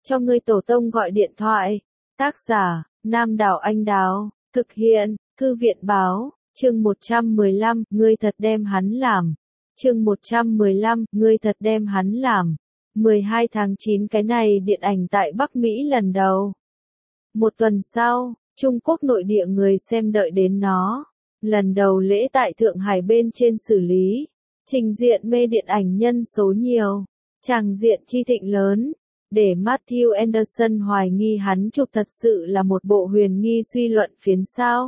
cho ngươi tổ tông gọi điện thoại. Tác giả, Nam Đảo Anh Đào, thực hiện, Thư viện báo, chương 115, ngươi thật đem hắn làm. Chương 115, ngươi thật đem hắn làm. 12 tháng 9 cái này điện ảnh tại Bắc Mỹ lần đầu. Một tuần sau, Trung Quốc nội địa người xem đợi đến nó. Lần đầu lễ tại Thượng Hải bên trên xử lý. Trình diện mê điện ảnh nhân số nhiều. Tràng diện chi thịnh lớn. Để Matthew Anderson hoài nghi hắn chụp thật sự là một bộ huyền nghi suy luận phiến sao.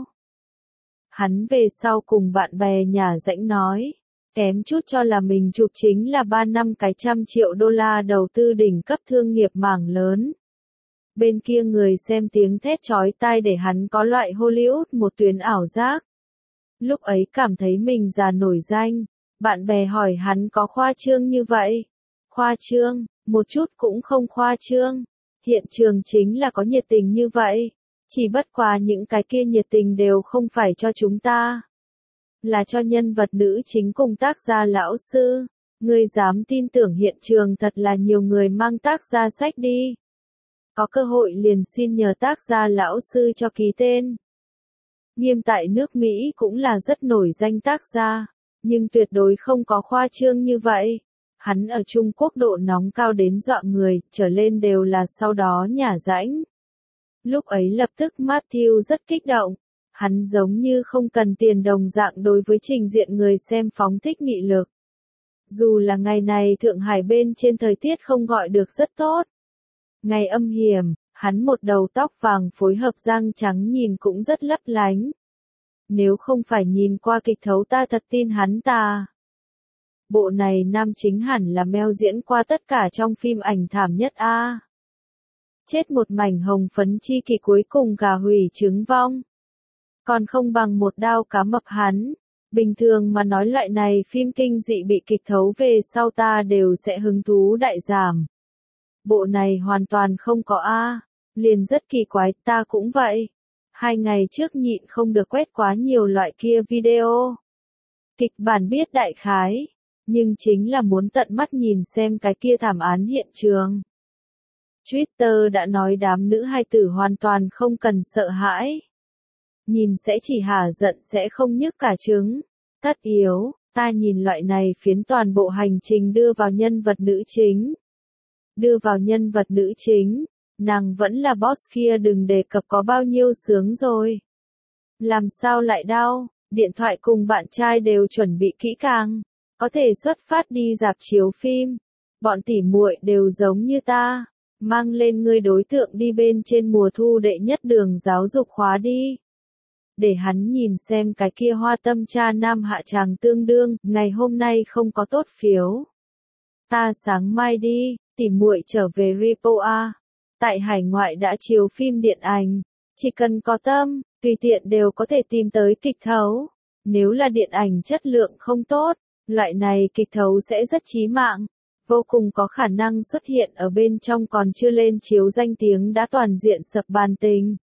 Hắn về sau cùng bạn bè nhà rãnh nói. Kém chút cho là mình chụp chính là 3 năm cái $100 triệu đầu tư đỉnh cấp thương nghiệp mảng lớn. Bên kia người xem tiếng thét chói tai để hắn có loại Hollywood một tuyến ảo giác. Lúc ấy cảm thấy mình già nổi danh. Bạn bè hỏi hắn có khoa trương như vậy. Khoa trương, một chút cũng không khoa trương. Hiện trường chính là có nhiệt tình như vậy. Chỉ bất quá những cái kia nhiệt tình đều không phải cho chúng ta. Là cho nhân vật nữ chính cùng tác gia lão sư. Ngươi dám tin tưởng hiện trường thật là nhiều người mang tác gia sách đi. Có cơ hội liền xin nhờ tác gia lão sư cho ký tên. Nghiêm tại nước Mỹ cũng là rất nổi danh tác gia, nhưng tuyệt đối không có khoa trương như vậy. Hắn ở Trung Quốc độ nóng cao đến dọa người, trở lên đều là sau đó nhả rãnh. Lúc ấy lập tức Matthew rất kích động. Hắn giống như không cần tiền đồng dạng đối với trình diện người xem phóng thích nghị lực. Dù là ngày này Thượng Hải bên trên thời tiết không gọi được rất tốt. Ngày âm hiểm, hắn một đầu tóc vàng phối hợp răng trắng nhìn cũng rất lấp lánh. Nếu không phải nhìn qua kịch thấu ta thật tin hắn ta. Bộ này nam chính hẳn là Mel diễn qua tất cả trong phim ảnh thảm nhất a. Chết một mảnh hồng phấn chi kỳ cuối cùng gà hủy trứng vong. Còn không bằng một đao cá mập hắn. Bình thường mà nói loại này phim kinh dị bị kịch thấu về sau ta đều sẽ hứng thú đại giảm. Bộ này hoàn toàn không có a, liền rất kỳ quái, ta cũng vậy. 2 ngày trước nhịn không được quét quá nhiều loại kia video. Kịch bản biết đại khái, nhưng chính là muốn tận mắt nhìn xem cái kia thảm án hiện trường. Twitter đã nói đám nữ hài tử hoàn toàn không cần sợ hãi. Nhìn sẽ chỉ hả giận sẽ không nhức cả trứng. Tất yếu, ta nhìn loại này phiến toàn bộ hành trình đưa vào nhân vật nữ chính. Đưa vào nhân vật nữ chính, nàng vẫn là boss kia đừng đề cập có bao nhiêu sướng rồi. Làm sao lại đau, điện thoại cùng bạn trai đều chuẩn bị kỹ càng, có thể xuất phát đi rạp chiếu phim. Bọn tỉ muội đều giống như ta, mang lên ngươi đối tượng đi bên trên mùa thu đệ nhất đường giáo dục khóa đi. Để hắn nhìn xem cái kia hoa tâm cha nam hạ tràng tương đương, ngày hôm nay không có tốt phiếu. Ta sáng mai đi. Tỉ muội trở về Repo A. Tại hải ngoại đã chiếu phim điện ảnh. Chỉ cần có tâm, tùy tiện đều có thể tìm tới kịch thấu. Nếu là điện ảnh chất lượng không tốt, loại này kịch thấu sẽ rất chí mạng. Vô cùng có khả năng xuất hiện ở bên trong còn chưa lên chiếu danh tiếng đã toàn diện sập bàn tình.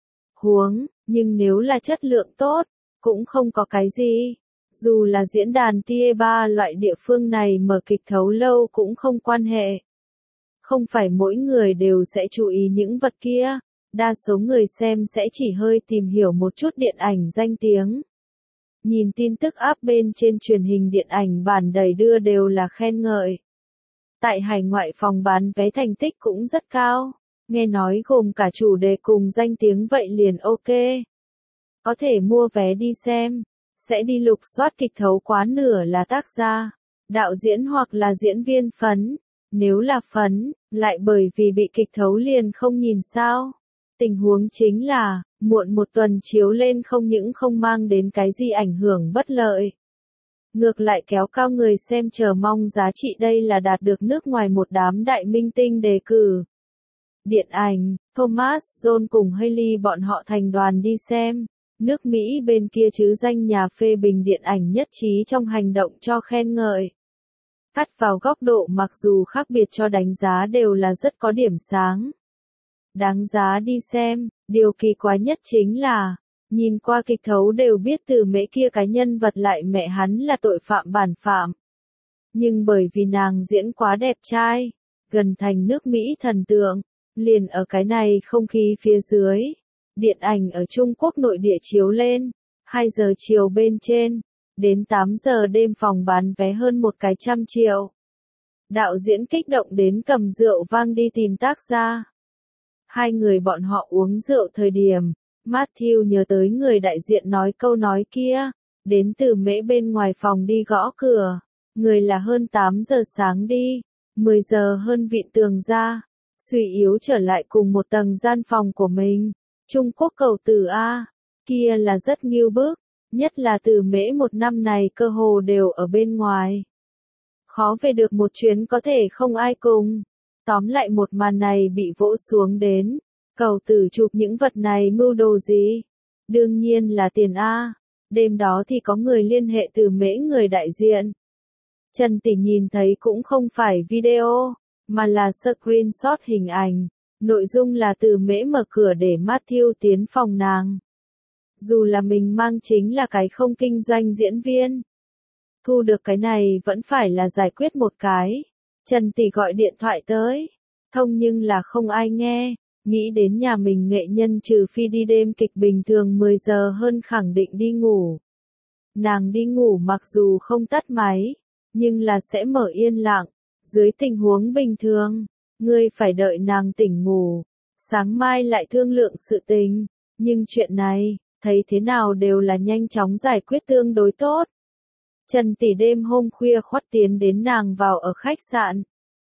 Nhưng nếu là chất lượng tốt, cũng không có cái gì. Dù là diễn đàn Tie3 loại địa phương này mở kịch thấu lâu cũng không quan hệ. Không phải mỗi người đều sẽ chú ý những vật kia, đa số người xem sẽ chỉ hơi tìm hiểu một chút điện ảnh danh tiếng. Nhìn tin tức áp bên trên truyền hình điện ảnh bản đầy đưa đều là khen ngợi. Tại hải ngoại phòng bán vé thành tích cũng rất cao, nghe nói gồm cả chủ đề cùng danh tiếng vậy liền ok. Có thể mua vé đi xem, sẽ đi lục soát kịch thấu quá nửa là tác gia, đạo diễn hoặc là diễn viên phấn. Nếu là phấn, lại bởi vì bị kịch thấu liền không nhìn sao. Tình huống chính là, muộn một tuần chiếu lên không những không mang đến cái gì ảnh hưởng bất lợi. Ngược lại kéo cao người xem chờ mong giá trị đây là đạt được nước ngoài một đám đại minh tinh đề cử. Điện ảnh, Thomas John cùng Hailey bọn họ thành đoàn đi xem. Nước Mỹ bên kia chứ danh nhà phê bình điện ảnh nhất trí trong hành động cho khen ngợi. Cắt vào góc độ mặc dù khác biệt cho đánh giá đều là rất có điểm sáng. Đáng giá đi xem, điều kỳ quái nhất chính là, nhìn qua kịch thấu đều biết từ mễ kia cái nhân vật lại mẹ hắn là tội phạm bản phạm. Nhưng bởi vì nàng diễn quá đẹp trai, gần thành nước Mỹ thần tượng, Liền ở cái này không khí phía dưới, điện ảnh ở Trung Quốc nội địa chiếu lên, 2 giờ chiều bên trên, đến 8 giờ đêm phòng bán vé hơn 100 triệu. Đạo diễn kích động đến cầm rượu vang đi tìm tác gia. Hai người bọn họ uống rượu thời điểm, Matthew nhớ tới người đại diện nói câu nói kia, đến từ Mễ bên ngoài phòng đi gõ cửa, người là hơn 8 giờ sáng đi, 10 giờ hơn vịn tường ra, suy yếu trở lại cùng một tầng gian phòng của mình. Trung Quốc cầu tử A, kia là rất nghiêu bức, nhất là từ Mễ một năm này cơ hồ đều ở bên ngoài. Khó về được một chuyến có thể không ai cùng. Tóm lại một màn này bị vỗ xuống đến. Cầu tử chụp những vật này mưu đồ gì? Đương nhiên là tiền A. Đêm đó thì có người liên hệ từ Mễ người đại diện. Trần Tỷ nhìn thấy cũng không phải video, mà là screenshot hình ảnh. Nội dung là từ Mễ mở cửa để Matthew tiến phòng nàng. Dù là mình mang chính là cái không kinh doanh diễn viên. Thu được cái này vẫn phải là giải quyết một cái. Trần Tỷ gọi điện thoại tới. Thông nhưng là không ai nghe. Nghĩ đến nhà mình nghệ nhân trừ phi đi đêm kịch bình thường 10 giờ hơn khẳng định đi ngủ. Nàng đi ngủ mặc dù không tắt máy, nhưng là sẽ mở yên lặng. Dưới tình huống bình thường, ngươi phải đợi nàng tỉnh ngủ. Sáng mai lại thương lượng sự tình. Nhưng chuyện này, thấy thế nào đều là nhanh chóng giải quyết tương đối tốt. Trần Tỷ đêm hôm khuya khoắt tiến đến nàng vào ở khách sạn.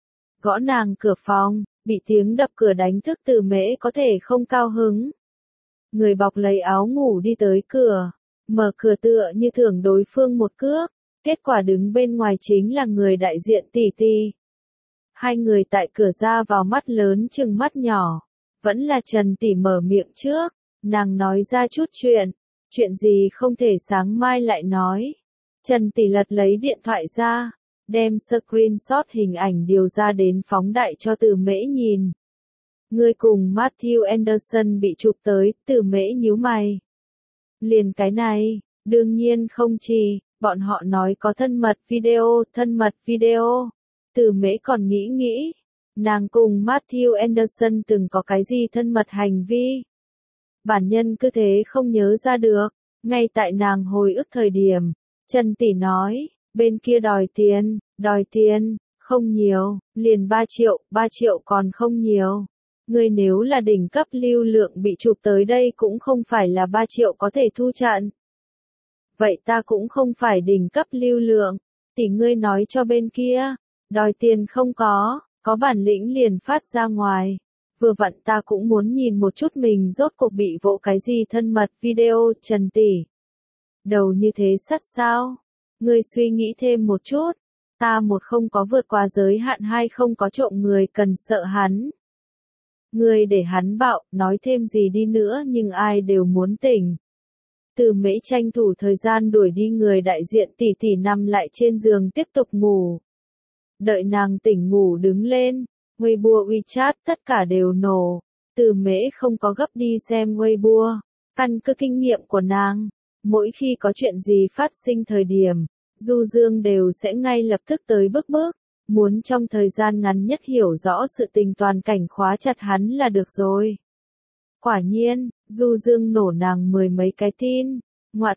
Gõ nàng cửa phòng, bị tiếng đập cửa đánh thức từ Mễ có thể không cao hứng. Người bọc lấy áo ngủ đi tới cửa, mở cửa tựa như thưởng đối phương một cước, kết quả đứng bên ngoài chính là người đại diện Tỷ Tỷ. Hai người tại cửa ra vào mắt lớn chừng mắt nhỏ, vẫn là Trần Tỷ mở miệng trước, nàng nói ra chút chuyện gì không thể sáng mai lại nói. Trần Tỷ lật lấy điện thoại ra, đem screenshot hình ảnh điều ra đến phóng đại cho từ Mễ nhìn. Ngươi cùng Matthew Anderson bị chụp tới, từ Mễ nhíu mày. Liền cái này, đương nhiên không chỉ, bọn họ nói có thân mật video. Từ Mễ còn nghĩ, nàng cùng Matthew Anderson từng có cái gì thân mật hành vi. Bản nhân cứ thế không nhớ ra được, ngay tại nàng hồi ức thời điểm. Trần Tỷ nói, bên kia đòi tiền, không nhiều, liền 3 triệu còn không nhiều. Ngươi nếu là đỉnh cấp lưu lượng bị chụp tới đây cũng không phải là 3 triệu có thể thu trận. Vậy ta cũng không phải đỉnh cấp lưu lượng, tỷ ngươi nói cho bên kia, đòi tiền không có bản lĩnh liền phát ra ngoài. Vừa vặn ta cũng muốn nhìn một chút mình rốt cuộc bị vỗ cái gì thân mật video. Trần Tỷ. Đầu như thế sắt sao? Ngươi suy nghĩ thêm một chút. Ta một không có vượt qua giới hạn, hai không có trộm người cần sợ hắn. Ngươi để hắn bạo, nói thêm gì đi nữa nhưng ai đều muốn tỉnh. Từ Mễ tranh thủ thời gian đuổi đi người đại diện Tỷ Tỷ nằm lại trên giường tiếp tục ngủ. Đợi nàng tỉnh ngủ đứng lên, Weibo WeChat tất cả đều nổ. Từ Mễ không có gấp đi xem Weibo. Căn cứ kinh nghiệm của nàng, mỗi khi có chuyện gì phát sinh thời điểm, Du Dương đều sẽ ngay lập tức tới bước, muốn trong thời gian ngắn nhất hiểu rõ sự tình toàn cảnh khóa chặt hắn là được rồi. Quả nhiên, Du Dương nổ nàng 10 mấy cái tin. Ngoạ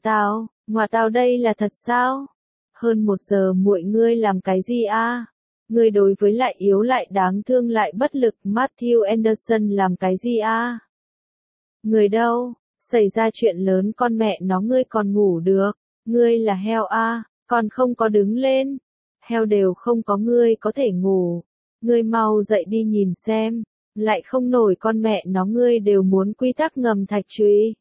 tào đây là thật sao? Hơn 1 giờ muội ngươi làm cái gì a? Ngươi đối với lại yếu lại đáng thương lại bất lực Matthew Anderson làm cái gì a? Người đâu? Xảy ra chuyện lớn con mẹ nó ngươi còn ngủ được, ngươi là heo a, còn không có đứng lên. Heo đều không có ngươi có thể ngủ. Ngươi mau dậy đi nhìn xem, lại không nổi con mẹ nó ngươi đều muốn quy tắc ngầm thạch truy.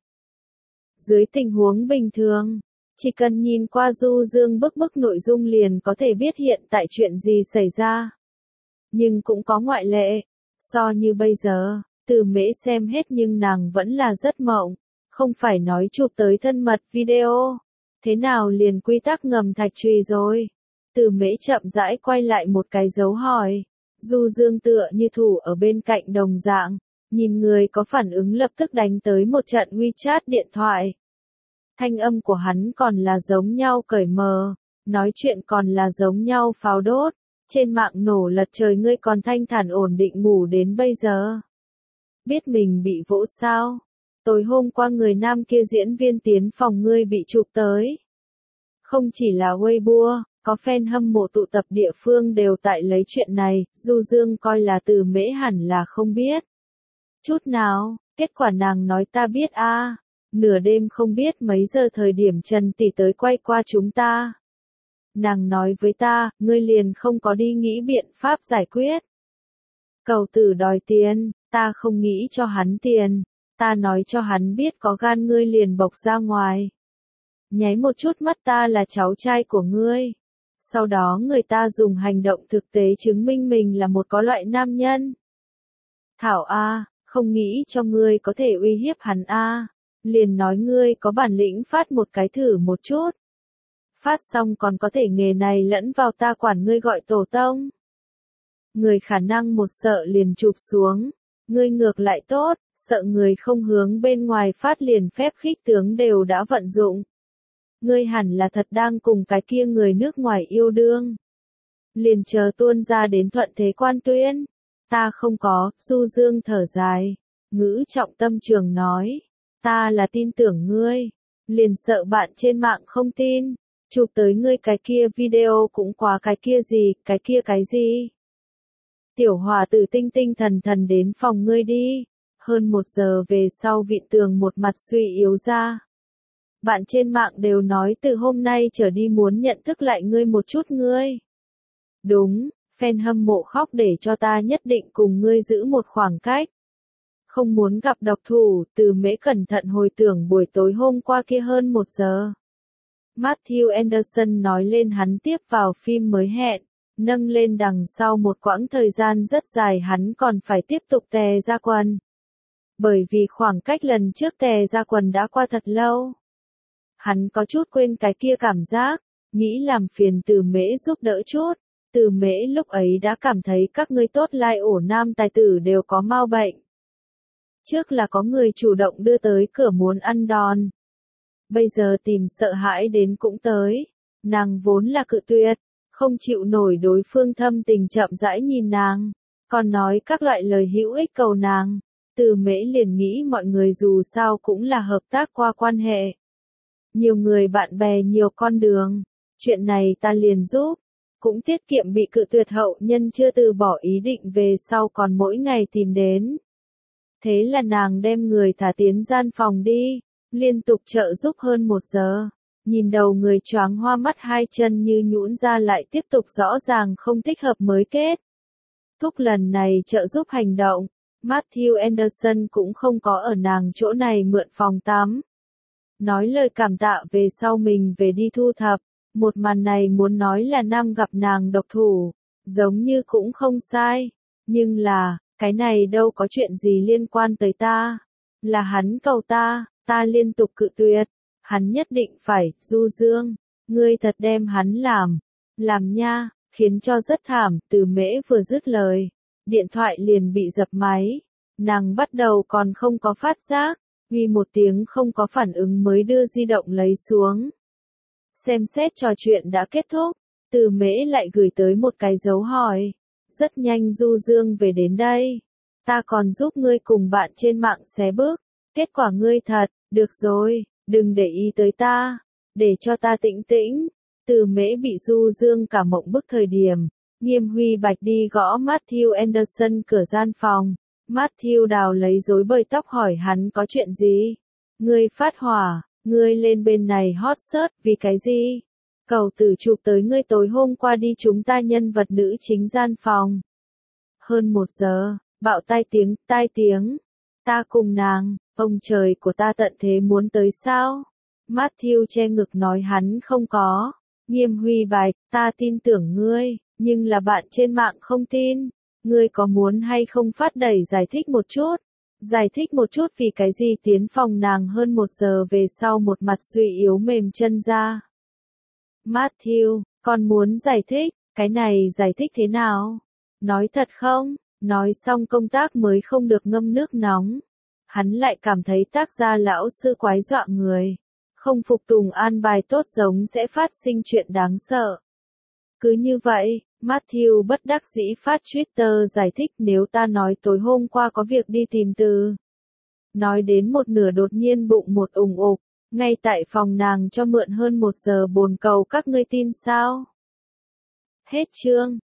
Dưới tình huống bình thường, chỉ cần nhìn qua Du Dương bức nội dung liền có thể biết hiện tại chuyện gì xảy ra. Nhưng cũng có ngoại lệ, so như bây giờ, Từ Mễ xem hết nhưng nàng vẫn là rất mộng. Không phải nói chụp tới thân mật video. Thế nào liền quy tắc ngầm thạch truy rồi? Từ Mễ chậm rãi quay lại một cái dấu hỏi. Du Dương tựa như thủ ở bên cạnh đồng dạng. Nhìn người có phản ứng lập tức đánh tới một trận WeChat điện thoại. Thanh âm của hắn còn là giống nhau cởi mờ. Nói chuyện còn là giống nhau pháo đốt. Trên mạng nổ lật trời ngươi còn thanh thản ổn định ngủ đến bây giờ. Biết mình bị vỗ sao? Tối hôm qua người nam kia diễn viên tiến phòng ngươi bị chụp tới. Không chỉ là Weibo, có fan hâm mộ tụ tập địa phương đều tại lấy chuyện này, Du Dương coi là Từ Mễ hẳn là không biết. Chút nào, kết quả nàng nói ta biết a. Nửa đêm không biết mấy giờ thời điểm Trần tỷ tới quay qua chúng ta. Nàng nói với ta, ngươi liền không có đi nghĩ biện pháp giải quyết. Cầu tử đòi tiền, ta không nghĩ cho hắn tiền, ta nói cho hắn biết có gan ngươi liền bộc ra ngoài. Nháy một chút mắt ta là cháu trai của ngươi. Sau đó người ta dùng hành động thực tế chứng minh mình là một có loại nam nhân. Thảo a, không nghĩ cho ngươi có thể uy hiếp hắn a, liền nói ngươi có bản lĩnh phát một cái thử một chút. Phát xong còn có thể nghề này lẫn vào ta quản ngươi gọi tổ tông. Người khả năng một sợ liền chụp xuống, ngươi ngược lại tốt, sợ người không hướng bên ngoài phát liền phép khích tướng đều đã vận dụng. Ngươi hẳn là thật đang cùng cái kia người nước ngoài yêu đương. Liền chờ tuôn ra đến thuận thế quan tuyên. Ta không có, Du Dương thở dài. Ngữ trọng tâm trường nói. Ta là tin tưởng ngươi. Liền sợ bạn trên mạng không tin. Chụp tới ngươi cái kia video cũng quá cái kia gì, cái kia cái gì. Tiểu Hòa tử tinh tinh thần thần đến phòng ngươi đi. Hơn 1 giờ về sau vịn tường một mặt suy yếu ra. Bạn trên mạng đều nói từ hôm nay trở đi muốn nhận thức lại ngươi một chút ngươi. Đúng, fan hâm mộ khóc để cho ta nhất định cùng ngươi giữ một khoảng cách. Không muốn gặp độc thủ, Từ Mễ cẩn thận hồi tưởng buổi tối hôm qua kia hơn 1 giờ. Matthew Anderson nói lên hắn tiếp vào phim mới hẹn, nâng lên đằng sau một quãng thời gian rất dài hắn còn phải tiếp tục tè ra quần. Bởi vì khoảng cách lần trước tè ra quần đã qua thật lâu. Hắn có chút quên cái kia cảm giác, nghĩ làm phiền Từ Mễ giúp đỡ chút. Từ Mễ lúc ấy đã cảm thấy các ngươi tốt lai ổ nam tài tử đều có mau bệnh. Trước là có người chủ động đưa tới cửa muốn ăn đòn. Bây giờ tìm sợ hãi đến cũng tới. Nàng vốn là cự tuyệt, không chịu nổi đối phương thâm tình chậm rãi nhìn nàng, còn nói các loại lời hữu ích cầu nàng. Từ Mễ liền nghĩ mọi người dù sao cũng là hợp tác qua quan hệ. Nhiều người bạn bè nhiều con đường, chuyện này ta liền giúp, cũng tiết kiệm bị cự tuyệt hậu nhân chưa từ bỏ ý định về sau còn mỗi ngày tìm đến. Thế là nàng đem người thả tiến gian phòng đi, liên tục trợ giúp hơn 1 giờ, nhìn đầu người choáng hoa mắt hai chân như nhũn ra lại tiếp tục rõ ràng không thích hợp mới kết. Thúc lần này trợ giúp hành động, Matthew Anderson cũng không có ở nàng chỗ này mượn phòng tắm. Nói lời cảm tạ về sau mình về đi thu thập, một màn này muốn nói là nam gặp nàng độc thủ, giống như cũng không sai, nhưng là, cái này đâu có chuyện gì liên quan tới ta, là hắn cầu ta, ta liên tục cự tuyệt, hắn nhất định phải, Du Dương, ngươi thật đem hắn làm nha, khiến cho rất thảm, Từ Mễ vừa dứt lời, điện thoại liền bị dập máy, nàng bắt đầu còn không có phát giác. Vì một tiếng không có phản ứng mới đưa di động lấy xuống. Xem xét trò chuyện đã kết thúc, Từ Mễ lại gửi tới một cái dấu hỏi. Rất nhanh Du Dương về đến đây. Ta còn giúp ngươi cùng bạn trên mạng xé bước. Kết quả ngươi thật, được rồi, đừng để ý tới ta. Để cho ta tĩnh tĩnh. Từ Mễ bị Du Dương cả mộng bức thời điểm. Nghiêm Huy Bạch đi gõ Matthew Anderson cửa gian phòng. Matthew đào lấy rối bời tóc hỏi hắn có chuyện gì? Ngươi phát hỏa, ngươi lên bên này hot search vì cái gì? Cầu tử chụp tới ngươi tối hôm qua đi chúng ta nhân vật nữ chính gian phòng. Hơn 1 giờ, bạo tai tiếng. Ta cùng nàng, ông trời của ta tận thế muốn tới sao? Matthew che ngực nói hắn không có. Nghiêm Huy Bạch, ta tin tưởng ngươi, nhưng là bạn trên mạng không tin. Ngươi có muốn hay không phát đẩy giải thích một chút? Giải thích một chút vì cái gì tiến phòng nàng hơn 1 giờ về sau một mặt suy yếu mềm chân ra. Matthew, con muốn giải thích, cái này giải thích thế nào? Nói thật không? Nói xong công tác mới không được ngâm nước nóng. Hắn lại cảm thấy tác gia lão sư quái dọa người. Không phục tùng an bài tốt giống sẽ phát sinh chuyện đáng sợ. Cứ như vậy, Matthew bất đắc dĩ phát Twitter giải thích nếu ta nói tối hôm qua có việc đi tìm Từ. Nói đến một nửa đột nhiên bụng một ủng ục, ngay tại phòng nàng cho mượn hơn 1 giờ bồn cầu các ngươi tin sao? Hết chương.